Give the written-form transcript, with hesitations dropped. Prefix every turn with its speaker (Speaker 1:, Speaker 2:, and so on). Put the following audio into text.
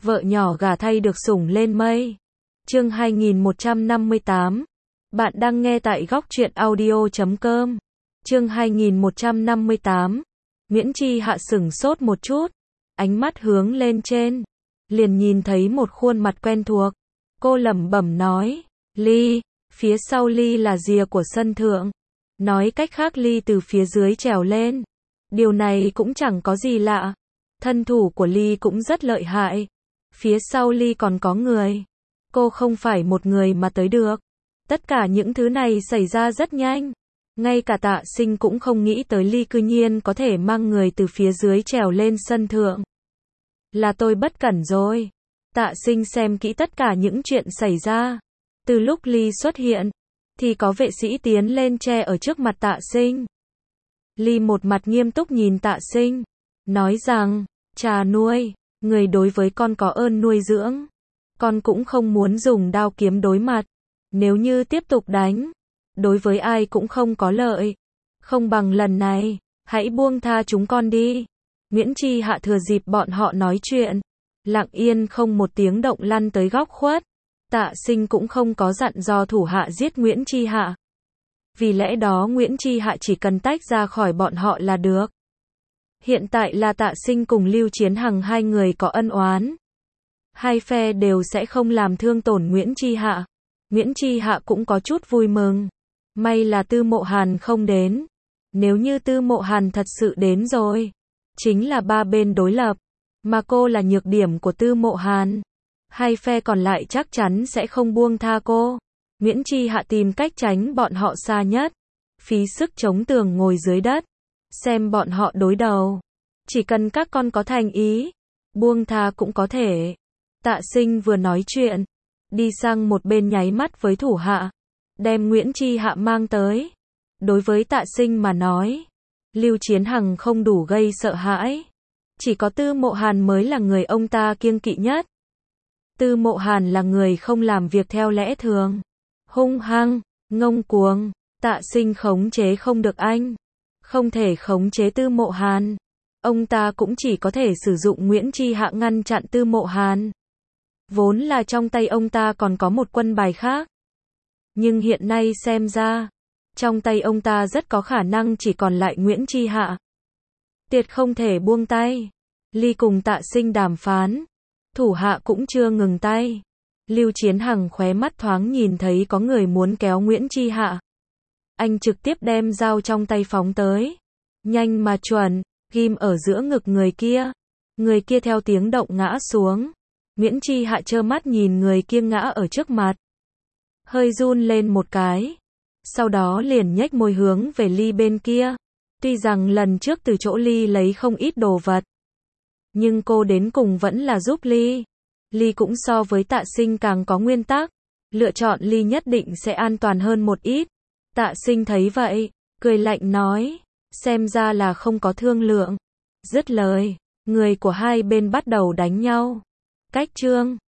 Speaker 1: vợ nhỏ gả thay được sủng lên mây. Chương 2158. Bạn đang nghe tại góc truyện audio.com. Chương 2158. Nguyễn Chi Hạ sửng sốt một chút, ánh mắt hướng lên trên, liền nhìn thấy một khuôn mặt quen thuộc. Cô lẩm bẩm nói, Ly, phía sau Ly là rìa của sân thượng. Nói cách khác Ly từ phía dưới trèo lên. Điều này cũng chẳng có gì lạ. Thân thủ của Ly cũng rất lợi hại. Phía sau Ly còn có người. Cô không phải một người mà tới được. Tất cả những thứ này xảy ra rất nhanh. Ngay cả Tạ Sinh cũng không nghĩ tới Ly cư nhiên có thể mang người từ phía dưới trèo lên sân thượng. Là tôi bất cẩn rồi. Tạ Sinh xem kỹ tất cả những chuyện xảy ra. Từ lúc Ly xuất hiện, thì có vệ sĩ tiến lên che ở trước mặt Tạ Sinh. Ly một mặt nghiêm túc nhìn Tạ Sinh, nói rằng, cha nuôi, người đối với con có ơn nuôi dưỡng. Con cũng không muốn dùng đao kiếm đối mặt. Nếu như tiếp tục đánh, đối với ai cũng không có lợi. Không bằng lần này, hãy buông tha chúng con đi. Nguyễn Chi Hạ thừa dịp bọn họ nói chuyện, lặng yên không một tiếng động lăn tới góc khuất. Tạ Sinh cũng không có dặn dò thủ hạ giết Nguyễn Chi Hạ. Vì lẽ đó Nguyễn Chi Hạ chỉ cần tách ra khỏi bọn họ là được. Hiện tại là Tạ Sinh cùng Lưu Chiến Hằng hai người có ân oán. Hai phe đều sẽ không làm thương tổn Nguyễn Chi Hạ. Nguyễn Chi Hạ cũng có chút vui mừng. May là Tư Mộ Hàn không đến. Nếu như Tư Mộ Hàn thật sự đến rồi, chính là ba bên đối lập. Mà cô là nhược điểm của Tư Mộ Hàn. Hai phe còn lại chắc chắn sẽ không buông tha cô. Nguyễn Chi Hạ tìm cách tránh bọn họ xa nhất. Phí sức chống tường ngồi dưới đất. Xem bọn họ đối đầu. Chỉ cần các con có thành ý, buông tha cũng có thể. Tạ Sinh vừa nói chuyện, đi sang một bên nháy mắt với thủ hạ, đem Nguyễn Chi Hạ mang tới. Đối với Tạ Sinh mà nói, Lưu Chiến Hằng không đủ gây sợ hãi. Chỉ có Tư Mộ Hàn mới là người ông ta kiêng kỵ nhất. Tư Mộ Hàn là người không làm việc theo lẽ thường. Hung hăng, ngông cuồng, Tạ Sinh khống chế không được anh. Không thể khống chế Tư Mộ Hàn. Ông ta cũng chỉ có thể sử dụng Nguyễn Chi Hạ ngăn chặn Tư Mộ Hàn. Vốn là trong tay ông ta còn có một quân bài khác. Nhưng hiện nay xem ra, trong tay ông ta rất có khả năng chỉ còn lại Nguyễn Chi Hạ. Tuyệt không thể buông tay. Ly cùng Tạ Sinh đàm phán. Thủ hạ cũng chưa ngừng tay. Lưu Chiến Hằng khóe mắt thoáng nhìn thấy có người muốn kéo Nguyễn Chi Hạ. Anh trực tiếp đem dao trong tay phóng tới. Nhanh mà chuẩn, ghim ở giữa ngực người kia. Người kia theo tiếng động ngã xuống. Nguyễn Chi Hạ trơ mắt nhìn người kia ngã ở trước mặt. Hơi run lên một cái. Sau đó liền nhếch môi hướng về Ly bên kia. Tuy rằng lần trước từ chỗ Ly lấy không ít đồ vật, nhưng cô đến cùng vẫn là giúp Ly. Ly cũng so với Tạ Sinh càng có nguyên tắc. Lựa chọn Ly nhất định sẽ an toàn hơn một ít. Tạ Sinh thấy vậy, cười lạnh nói, xem ra là không có thương lượng. Dứt lời, người của hai bên bắt đầu đánh nhau. Cách chương